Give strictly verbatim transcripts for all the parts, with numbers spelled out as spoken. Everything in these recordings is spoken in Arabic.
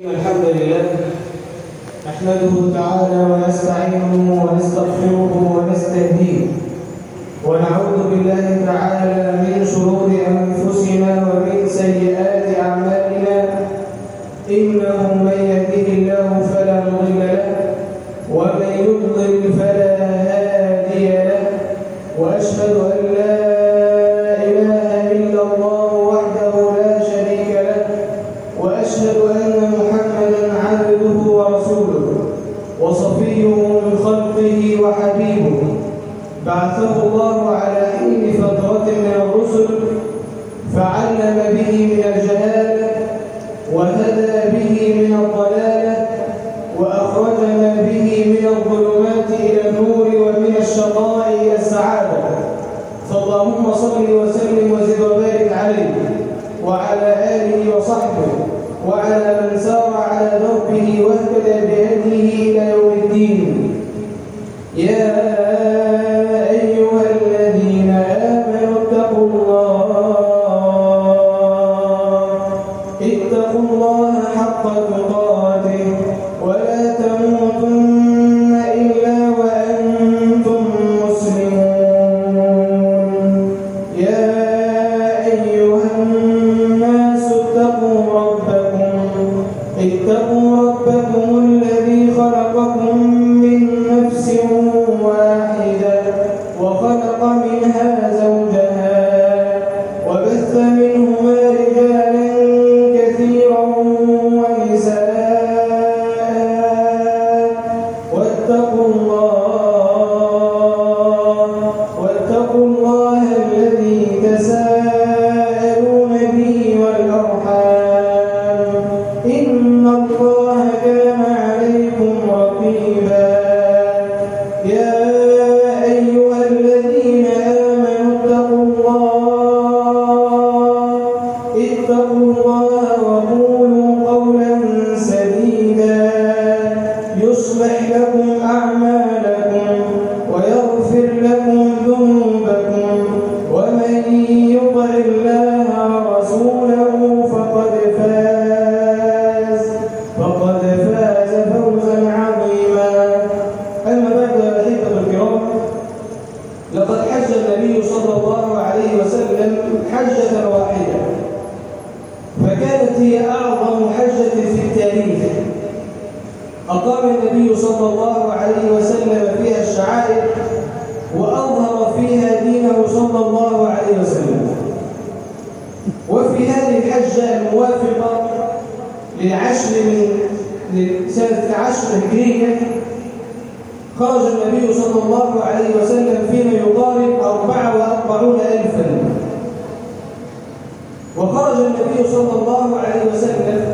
الحمد لله نحمده تعالى ونستعينه ونستغفره ونستهديه ونعوذ بالله تعالى من شرور أنفسنا ومن سيئات أعمالنا إنه من يهده الله فلا مضل له ومن يضلل فلا هادي له وأشهد أن لا إله إلا الله وحده لا شريك له وأشهد أن محمدا عبده ورسوله وصفيه من خلقه وحبيبه بعثه الله على حين فترة من الرسل فعلم به من الجهالة وهدى به من الضلالة وأخرجنا به من الظلمات إلى النور ومن الشقاء إلى السعادة فاللهم صل وسلم وزد وبارك عليه وعلى آله وصحبه وعلى من سار على دربه واهتدى بهديه إلى يوم الدين. يا أيها الذين آمنوا اتقوا الله اتقوا الله حق تقاته ولا تموتن إلا وأنتم مسلمون. يا أيها الناس اتقوا ربكم اتقوا ربكم الذي خلقكم من نفس واحدة وخلق منها زوجها وبث منهما رجالا كثيرا ونساء واتقوا الله واتقوا الله الذي تساءلون به والأرحام إن الله كان عليكم رقيبا. يا أيها الذين آمنوا اتقوا الله اتقوا الله وقولوا قولا سديدا يصلح لكم أعمالكم ويغفر لكم ذنوبكم ومن يطع الله ورسوله فقد فاز فقد فاز فوزا عظيما. أما بعد أحبة الكرام، لقد حج النبي صلى الله عليه وسلم حجة واحدة فكانت هي أعظم حجة في التاريخ. أقام النبي صلى الله عليه وسلم فيها الشعائر وأظهر فيها دينه صلى الله عليه وسلم. وفي هذه الحجة الموافقة للعشر من سنة عشر هجرية خرج النبي صلى الله عليه وسلم فيما يقارب أربعة وأربعون ألفا. وخرج النبي صلى الله عليه وسلم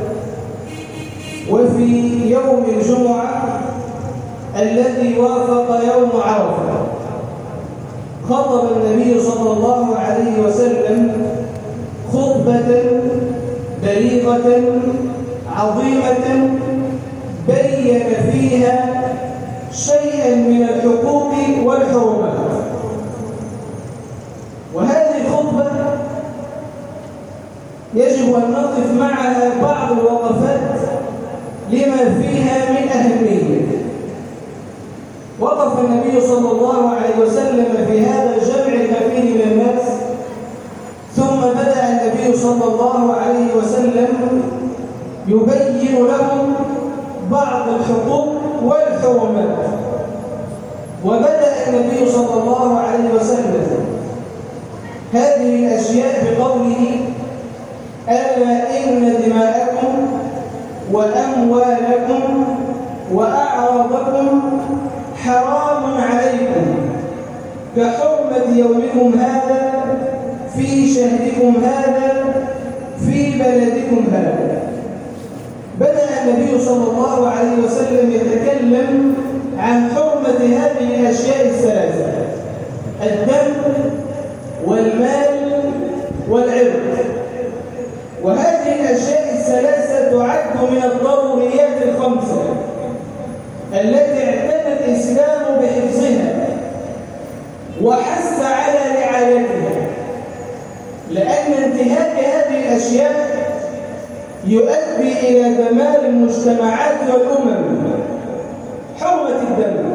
وفي يوم الجمعة الذي وافق يوم عرفة خطب النبي صلى الله عليه وسلم خطبة بليغة عظيمة بين فيها شيئا من الحقوق والحرمات. وهذه الخطبة يجب أن نقف معها بعض الوقفات لما فيها من أهمية. وقف النبي صلى الله عليه وسلم في هذا الجمع الكبير من الناس ثم بدأ النبي صلى الله عليه وسلم يبين لهم بعض الحقوق والحرمات. وبدأ النبي صلى الله عليه وسلم هذه الأشياء بقوله: ألا إن دماءكم وأموالكم وأعراضكم حرام عليكم كحرمة يومكم هذا في شهركم هذا في بلدكم هذا. بدأ النبي صلى الله عليه وسلم يتكلم عن حرمة هذه الأشياء الثلاثة: الدم والمال والعرض. وهذه الأشياء الثلاثة تعد من الضروريات الخمسة التي اعتنى الإسلام بحفظها وحث على رعايتها، لأن انتهاك هذه الأشياء يؤدي تؤدي إلى دمار المجتمعات والأمم. حرمة الدم،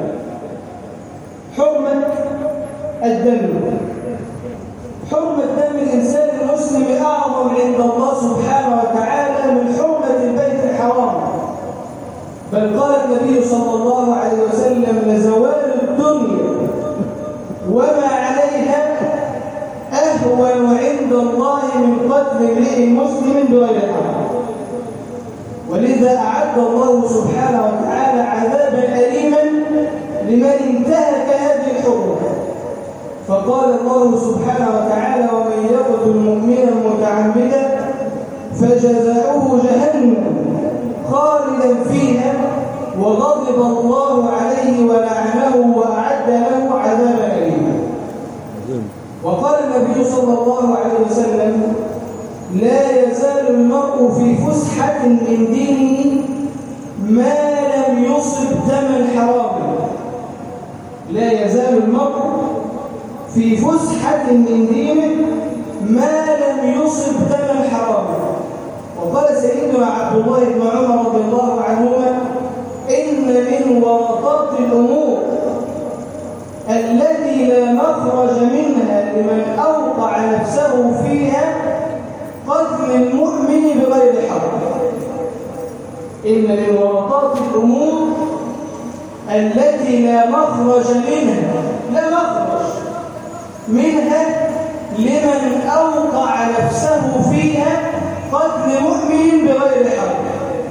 حرمة الدم حرمة دم الإنسان المسلم أعظم عند الله سبحانه وتعالى من حرمة البيت الحرام. بل قال النبي صلى الله عليه وسلم: لزوال الدنيا وما عليها أهون عند الله من قتل امرئ مسلم بغير حق. ولذا أعد الله سبحانه وتعالى عذابا أليما لمن انتهك هذه الحرمة. فقال الله سبحانه وتعالى: ومن يقتل مؤمنا متعمدا فجزاؤه جهنم خالدا فيها وغضب الله عليه ولعنه وأعد له عذابا أليما. وقال النبي صلى الله عليه وسلم: لا يزال المرء في فسحة من دينه ما لم يصب دما حراما. لا يزال المرء في فسحة من دينه ما لم يصب دما حراما. وقال سيدنا عبد الله بن عمر رضي الله عنهما: إن من ورطات الأمور التي لا مخرج منها لمن أوقع نفسه فيها قتل المؤمن بغير حق. إن من ورطات الأمور التي لا مخرج منها لا مخرج منها لمن أوقع نفسه فيها قتل مؤمن بغير حق.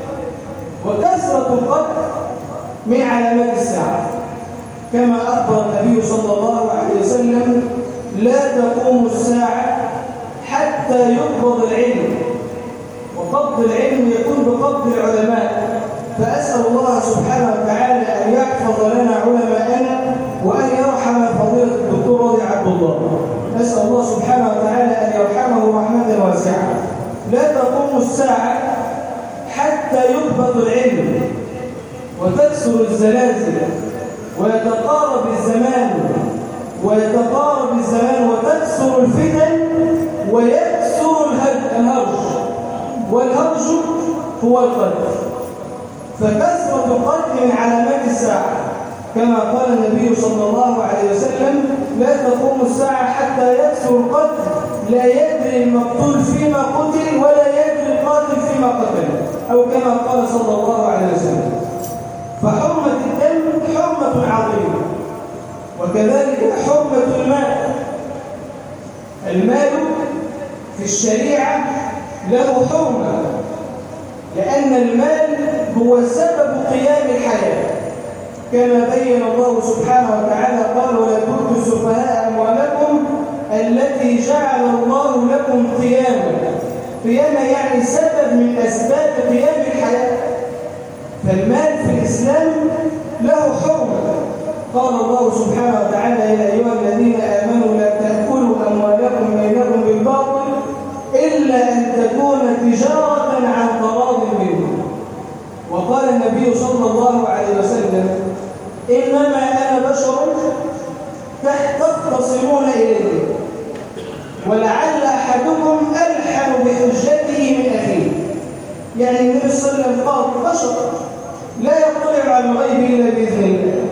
وكثرة القتل من علامات الساعة، كما أخبر النبي صلى الله عليه وسلم: لا تقوم الساعة حتى يقبض العلم. وقبض العلم يكون بقبض العلماء. فأسأل الله سبحانه وتعالى أن يحفظ لنا علماءنا وأن يرحم فضيلة الدكتور راضي عبد الله. نسأل الله سبحانه وتعالى أن يرحمه رحمة واسعة. لا تقوم الساعة حتى يقبض العلم وتكسر الزلازل ويتقارب الزمان ويتقارب الزمان وتكسر الفتن ويكسر الهرج. والهرج هو القتل. فكثرة القتل من علامات الساعة، كما قال النبي صلى الله عليه وسلم: لا تقوم الساعة حتى يكسر القتل، لا يدري المقتول فيما قتل ولا يدري القاتل فيما قتل، أو كما قال صلى الله عليه وسلم. فحرمة الدم حرمة عظيمة. وكذلك حرمة المال. المال في الشريعة له حرمة، لأن المال هو سبب قيام الحياة، كما بين الله سبحانه وتعالى قال: ولا تؤتوا السفهاء أموالكم التي جعل الله لكم قياما. قياما يعني سبب من أسباب قيام الحياة. فالمال في الإسلام له حرمة. قال الله سبحانه وتعالى: يا أيها الذين آمنوا لا تأكلوا أموالكم بينكم بالباطل إلا أن تكون تجارة عن تراض منكم. وقال النبي صلى الله عليه وسلم: إنما أنا بشر تختصمون إليه ولعل أحدكم ألحن بحجته من أخيه. يعني النبي صلى الله عليه وسلم قال: بشر لا يطلع على الغيب إلا بإذن الله.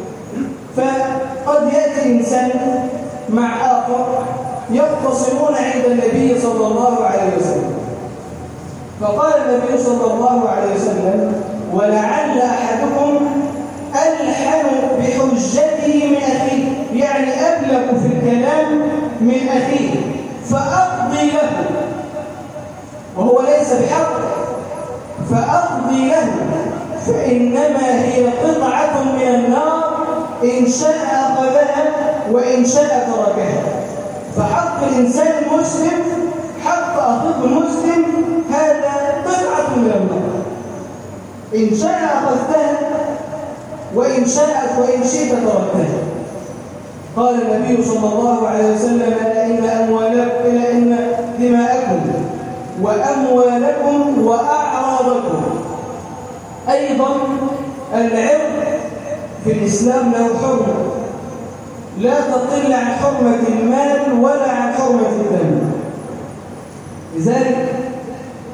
فقد يأتي إنسان مع آخر يختصمون عند النبي صلى الله عليه وسلم. فقال النبي صلى الله عليه وسلم: ولعل أحدكم ألحن بحجته من أخيه، يعني أبلغ في الكلام من أخيه، فأقضي له وهو ليس بحق، فأقضي له فإنما هي قطعة من النار إن شاء أخذها وإن شاء تركها. فحق الإنسان المسلم، حق أخيه المسلم، هذا قطعة من النار، إن شاء أخذتها وإن شاءت وإن شئت تركتها. قال النبي صلى الله عليه وسلم: ألا إن أموالكم إلا إن دماءكم وأموالكم وأعراضكم. أيضا العرض في الإسلام له حرمة لا تقل عن حرمة المال ولا عن حرمة الدم. لذلك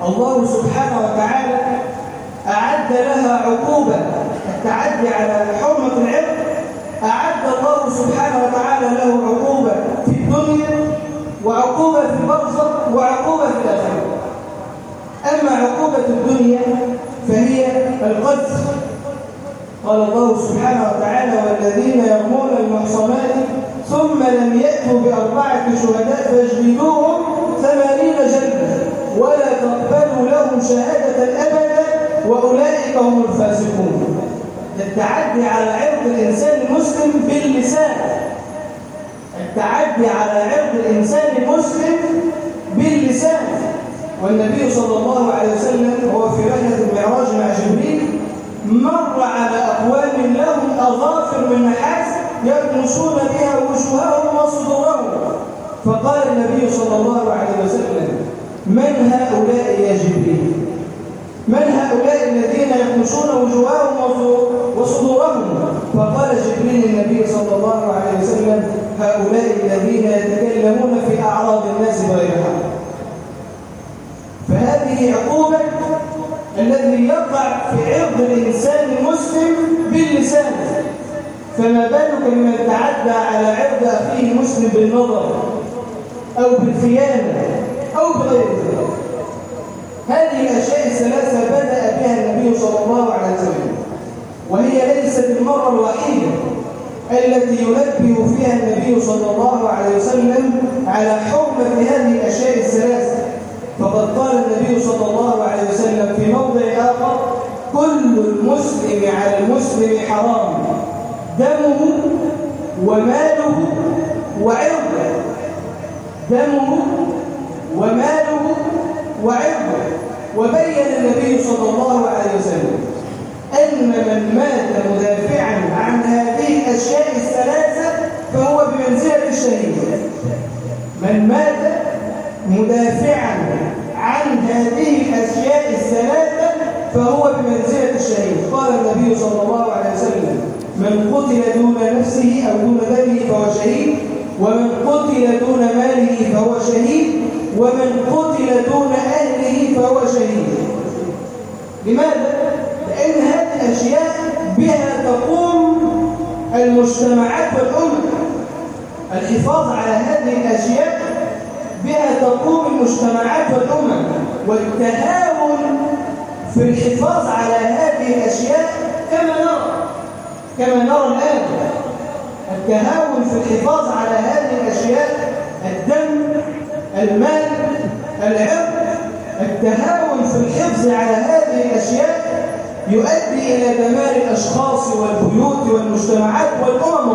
الله سبحانه وتعالى أعد لها عقوبة التعدي على حرمة العرض، أعد الله سبحانه وتعالى له عقوبة في الدنيا وعقوبة في البرزخ وعقوبة في الآخرة. أما عقوبة الدنيا فهي القذف. قال الله سبحانه وتعالى: والذين يرمون المحصنات ثم لم يأتوا بأربعة شهداء فاجلدوهم ثمانين جلدة ولا تقبلوا لهم شهادة أبدا وأولئك هم الفاسقون. التعدي على عرض الإنسان المسلم باللسان، التعدي على عرض الإنسان المسلم باللسان. والنبي صلى الله عليه وسلم هو في رحلة المعراج مع جبريل مر على أقوام لهم أظافر من نحاس يكنسون بها وجوههم وصدورهم، فقال النبي صلى الله عليه وسلم: من هؤلاء يا جبريل؟ من هؤلاء الذين يكنسون وجوههم وصدورهم؟ فقال جبريل النبي صلى الله عليه وسلم: هؤلاء الذين يتكلمون في أعراض الناس بغير حق. فهذه عقوبة الذي يقع في عرض الإنسان المسلم باللسان، فما بالك بمن تعدى على عرض أخيه المسلم بالنظر أو بالخيانة أو بغير ذلك. هذه الأشياء الثلاثة بدأ بها النبي صلى الله عليه وسلم، وهي ليست المرة الوحيدة التي ينبه فيها النبي صلى الله عليه وسلم على حرمة هذه الأشياء الثلاثة. فقد قال النبي صلى الله عليه وسلم في موضع آخر: كل المسلم على المسلم حرام، دمه وماله وعرضه، دمه وماله وعرضه. وبين النبي صلى الله عليه وسلم أن من مات مدافعا عن هذه الأشياء الثلاثة فهو بمنزلة الشهيد. من مات مدافعا عن هذه الأشياء الثلاثة فهو بمنزلة الشهيد. قال النبي صلى الله عليه وسلم: من قتل دون نفسه أو دون دمه فهو شهيد، ومن قتل دون ماله فهو شهيد، ومن قتل دون أهله فهو شهيد. لماذا؟ لأن هذه الأشياء بها تقوم المجتمعات والأمم. الحفاظ على هذه الأشياء بها تقوم المجتمعات والأمم، والتهاون في الحفاظ على هذه الأشياء كما نرى كما نرى الآن. التهاون في الحفاظ على هذه الأشياء، الدم، المال، العرض، التهاون في الحفظ على هذه الأشياء يؤدي إلى دمار الأشخاص والبيوت والمجتمعات والأمم.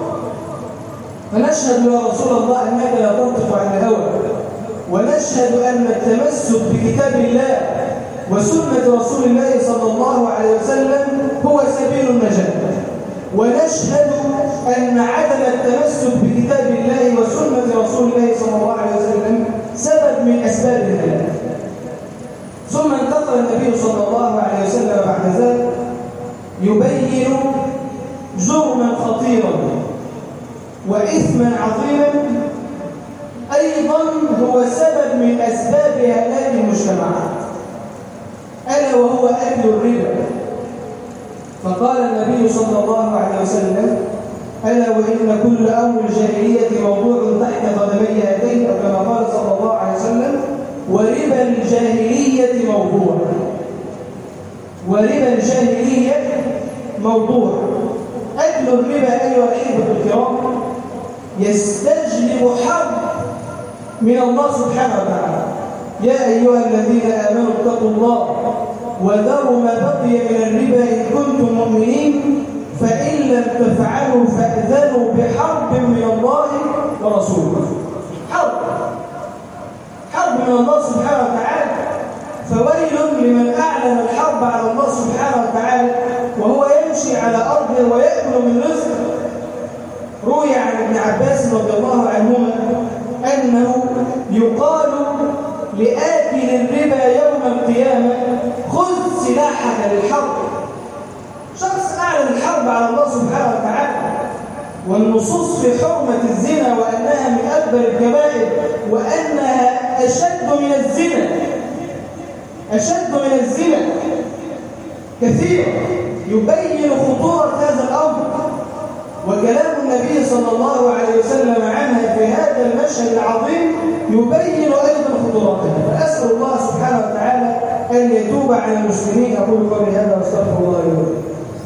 فنشهد يا رسول الله أنك لا تنطق عن الهوى، ونشهد أن التمسك بكتاب الله وسنة رسول الله صلى الله عليه وسلم هو سبيل النجاة، ونشهد أن عدم التمسك بكتاب الله وسنة رسول الله صلى الله عليه وسلم سبب من أسباب الهلاك. ثم انتقل النبي صلى الله عليه وسلم بعد ذلك يبين جرما خطيرا وإثما عظيما أيضا هو سبب من أسباب هلاك المجتمعات، ألا وهو أكل الربا. فقال النبي صلى الله عليه وسلم: ألا وإن كل أمر الجاهلية موضوع تحت قدمي هاتين، أو كما قال صلى الله عليه وسلم: وربا الجاهلية موضوع. وربا الجاهلية موضوع. أكل الربا أيها الأحبة الكرام يستجلب حرب من الله سبحانه وتعالى. يا أيها الذين آمنوا اتقوا الله وذروا ما بقي من الربا إن كنتم مؤمنين، فإن لم تفعلوا فأذنوا بحرب من الله ورسوله. حرب حرب من الله سبحانه وتعالى. فويل لمن أعلن الحرب على الله سبحانه وتعالى وهو يمشي على أرضه ويأكل من رزقه. روي عن ابن عباس رضي الله عنهما أنه يقال لآكل الربا يوم القيامة: خذ سلاحك للحرب. شخص أعلن الحرب على الله سبحانه وتعالى، والنصوص في حرمة الزنا وأنها من أكبر الكبائر وأنها أشد من الزنا. أشد من الزنا كثير، يبين خطورة هذا الأمر. وكلام النبي صلى الله عليه وسلم عنها في هذا المشهد العظيم يبين أيضا خطورتها. فأسأل الله سبحانه وتعالى أن يتوب على المسلمين. أقول قولي هذا واستغفر الله لي ولكم.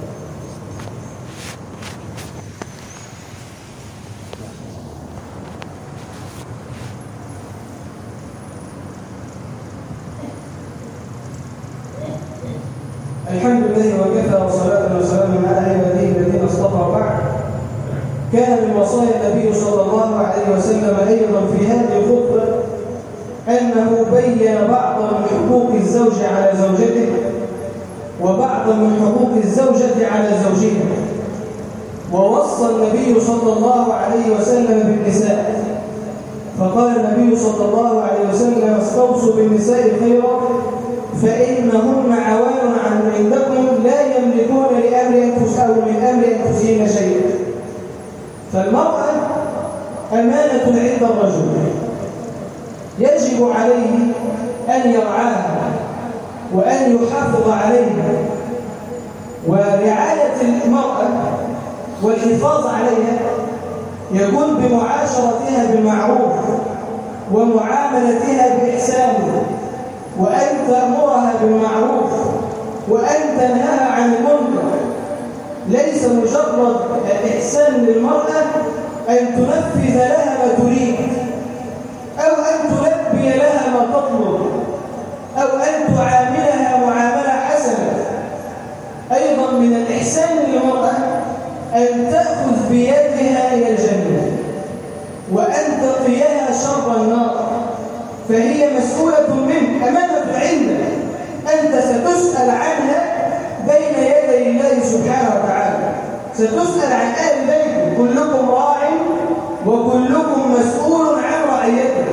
الحمد لله وكفى وصلاة وسلام على عباده الذين اصطفى بعد. كان من وصايا النبي صلى الله عليه وسلم أيضا في هذه الخطبة أنه بين بعض من حقوق الزوج على زوجته وبعض من حقوق الزوجة على زوجها. ووصى النبي صلى الله عليه وسلم بالنساء، فقال النبي صلى الله عليه وسلم: استوصوا بالنساء خيرا فإنهن عوان عن عندكم لا يملكون لأمر أنفسهم أو من أمر أنفسهن شيئا. فالمرأة أمانة عند الرجل، يجب عليه أن يرعاها وأن يحافظ عليها. ورعاية المرأة والحفاظ عليها يكون بمعاشرتها بالمعروف ومعاملتها بإحسان، وأن تأمرها بالمعروف وأن تنهاها عن المنكر. ليس مجرد إحسان للمرأة أن تنفذ لها ما تريد أو أن تلبي لها ما تطلب أو أن تعاملها معاملة حسنة. أيضا من الإحسان للمرأة أن تأخذ بيدها إلى الجنة وأن تقيها شر النار، فهي مسؤولة منك، أمانة عندك، أنت ستسأل عنها بين يدي الله سبحانه وتعالى. ستسأل عن أهل بيتك، كلكم راع وكلكم مسؤول عن رعيته.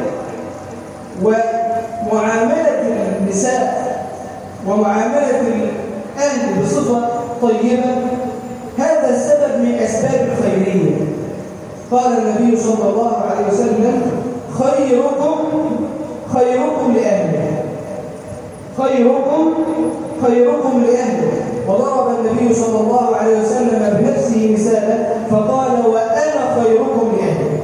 ومعاملة النساء ومعاملة الأهل بصفة طيبة هذا السبب من أسباب الخيرية. قال النبي صلى الله عليه وسلم: خيركم خيركم لأهله، خيركم خيركم لأهله. وضرب النبي صلى الله عليه وسلم بنفسه مثالا فقال: وأنا خيركم لأهله.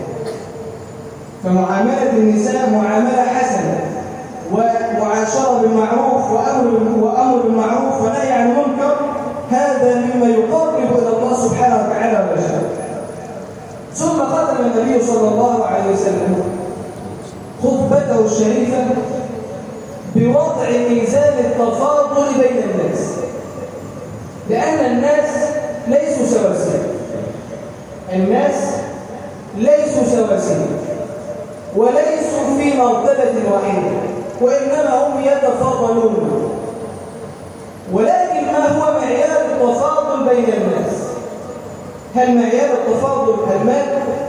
فمعاملة النساء معاملة حسنة ومعاشرة بالمعروف وأمر وأمر بالمعروف ونهي عن المنكر، هذا مما يقرب إلى الله سبحانه وتعالى وجهه. ثم ختم النبي صلى الله عليه وسلم خطبته الشريفة بوضع ميزان التفاضل بين الناس، لأن الناس ليسوا سواسية. الناس ليسوا سواسية وليسوا في مرتبة واحدة، وإنما هم يتفاضلون. ولكن ما هو معيار التفاضل بين الناس؟ هل معيار التفاضل المال،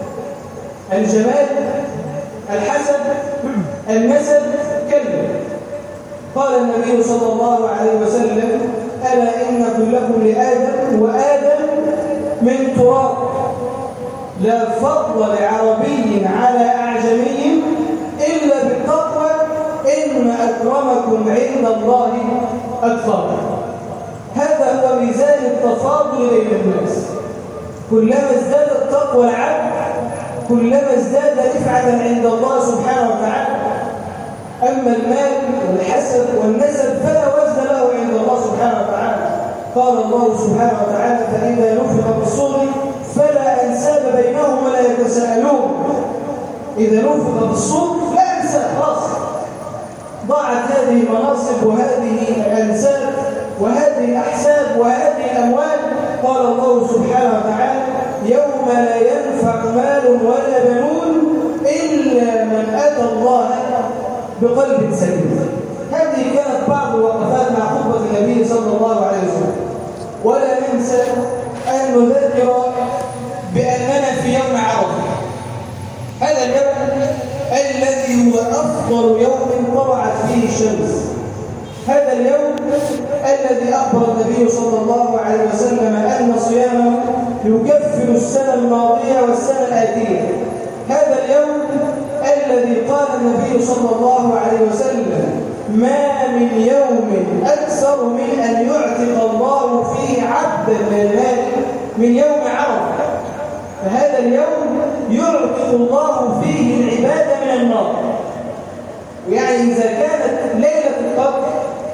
الجمال، الحسب، النسب؟ كلا. قال النبي صلى الله عليه وسلم: ألا إن كلكم لآدم وآدم من تراب، لا فضل لعربي على أعجمي إلا بالتقوى، إن أكرمكم عند الله أتقاكم. هذا هو ميزان التفاضل بين الناس. كلما ازدادت تقوى العبد كلما ازداد رفعة عند الله سبحانه وتعالى. أما المال والحسب والنسب فلا وزن له عند الله سبحانه وتعالى. قال الله سبحانه وتعالى: فإذا نفخ في الصور فلا أنساب بينهم ولا يتساءلون. إذا نفخ في الصور لا أنساب، خلاص ضاعت هذه المناصب وهذه الأنساب وهذه الأحساب وهذه الأموال. قال الله سبحانه وتعالى: يوم لا ينفع مال ولا بنون إلا من أتى الله بقلب سليم. هذه كانت بعض الوقفات مع خطبة النبي صلى الله عليه وسلم. ولا ننسى أن نذكر بأننا في يوم عرفة، هذا اليوم الذي هو أفضل يوم طلعت فيه الشمس، هذا اليوم الذي أخبر النبي صلى الله عليه وسلم أن صيامه يكفر السنة الماضية والسنة الآتية، هذا اليوم الذي قال النبي صلى الله عليه وسلم: ما من يوم أكثر من أن يعتق الله فيه عبدا من النار من يوم عرفة. فهذا اليوم يعتق الله فيه العباد من النار. ويعني إذا كانت ليلة القدر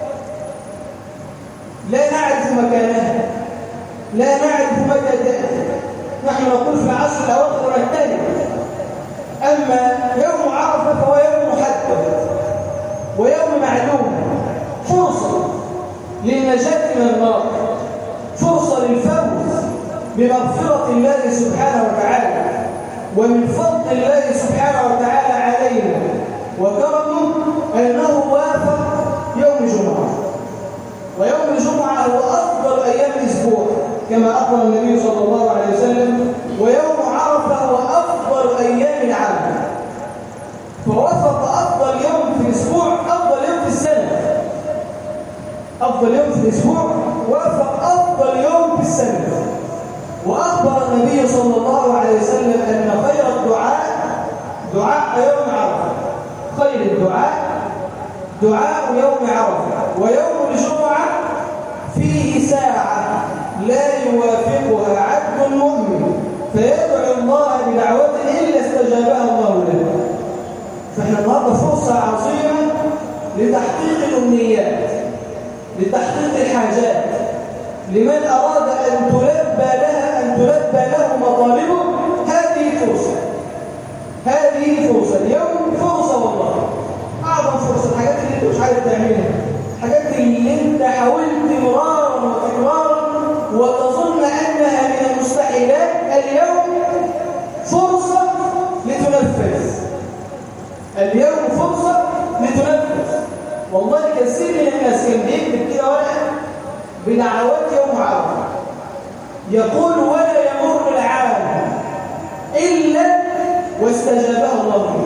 لا نعرف مكانها، لا نعرف متى تأتي، نحن نقول في العشر الأواخر نجتهد. أما يوم عرفة فهو يوم محدد ويوم معلوم، فرصة للنجاة من النار، فرصة للفوز بمغفرة الله سبحانه وتعالى ومن فضل الله سبحانه وتعالى علينا وكرمه أنه وافق يوم الجمعة. ويوم الجمعة هو أفضل أيام الأسبوع كما أخبر النبي صلى الله عليه وسلم، ويوم عرفة هو أفضل أيام العام. فوافق أفضل يوم في الأسبوع أفضل يوم في السنة. أفضل يوم في الأسبوع وافق أفضل يوم في السنة. وأخبر النبي صلى الله عليه وسلم أن خير الدعاء دعاء يوم عرفة. خير الدعاء دعاء يوم عرفة. ويوم الجمعة فيه ساعة لا يوافقها عبد مؤمن فيدعو الله بدعوة إلا استجابها الله له. فإحنا النهارده فرصة عظيمة لتحقيق الأمنيات، لتحقيق الحاجات، لمن أراد أن تلبى لها أن تلبى له مطالبه. هذه فرصة، هذه فرصة اليوم، فرصة والله أعظم فرصة. الحاجات اللي أنت مش عارف تعملها، الحاجات اللي أنت حاولت مرارا وتكرارا وتظن أنها من المستحيلات، اليوم فرصة لتنفذ. اليوم فرصة لتنفذ. والله كثير من الناس كان بيكتب كده ورقة بدعوات يوم عرفة يقول ولا يمر العام إلا واستجابها الله له.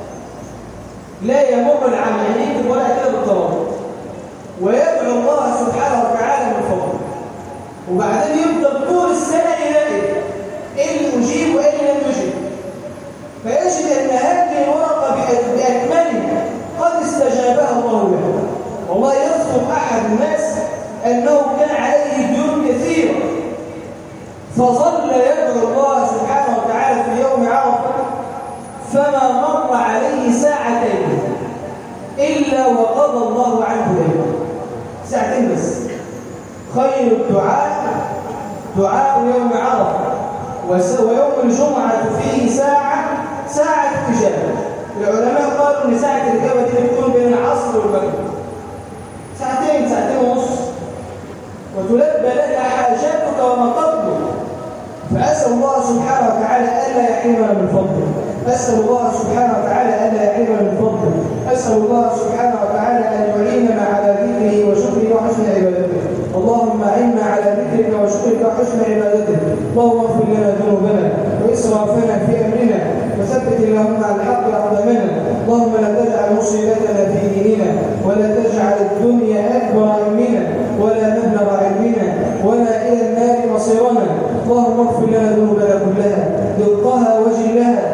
لا يمر العام يعني يكتب ورقة كده بالطراب ويدعو الله سبحانه وتعالى من فضله، وبعدين يفضل طول السنة يلاقي إيه اللي أجيب وإيه اللي لم يجيب، فيجد أن هذه الورقة بأكملها قد استجابها الله له. والله يذكر أحد الناس أنه كان عليه ديون كثيرة فظل يدعو الله سبحانه وتعالى في يوم عرفة فما مر عليه ساعتين إلا وقضى الله عنه دينه. ساعتين بس. خير الدعاء دعاء يوم عرفة، ويوم الجمعة فيه ساعة ساعة إجابة. العلماء قالوا أن ساعة الإجابة دي بتكون بين العصر والمغرب، ساعتين ساعتين ونص، وتلبى لك حاجاتك وما تطلب. فأسأل الله سبحانه وتعالى ألا يحرمنا من فضله، أسأل الله سبحانه وتعالى ألا يحرمنا من فضله، أسأل الله سبحانه وتعالى أن يعيننا على ذكره وشكره وحسن عبادته. اللهم أعنا على ذكرك وشكرك وحسن عبادتك. اللهم اغفر لنا ذنوبنا وإسرافنا في أمرنا وثبت اللهم على الحق أقدامنا. اللهم لا تجعل مصيبتنا في ديننا ولا تجعل الدنيا أكبر همنا ولا مبلغ علمنا ولا إلى النار مصيرنا. اللهم اغفر لنا ذنوبنا كلها دقها وجلها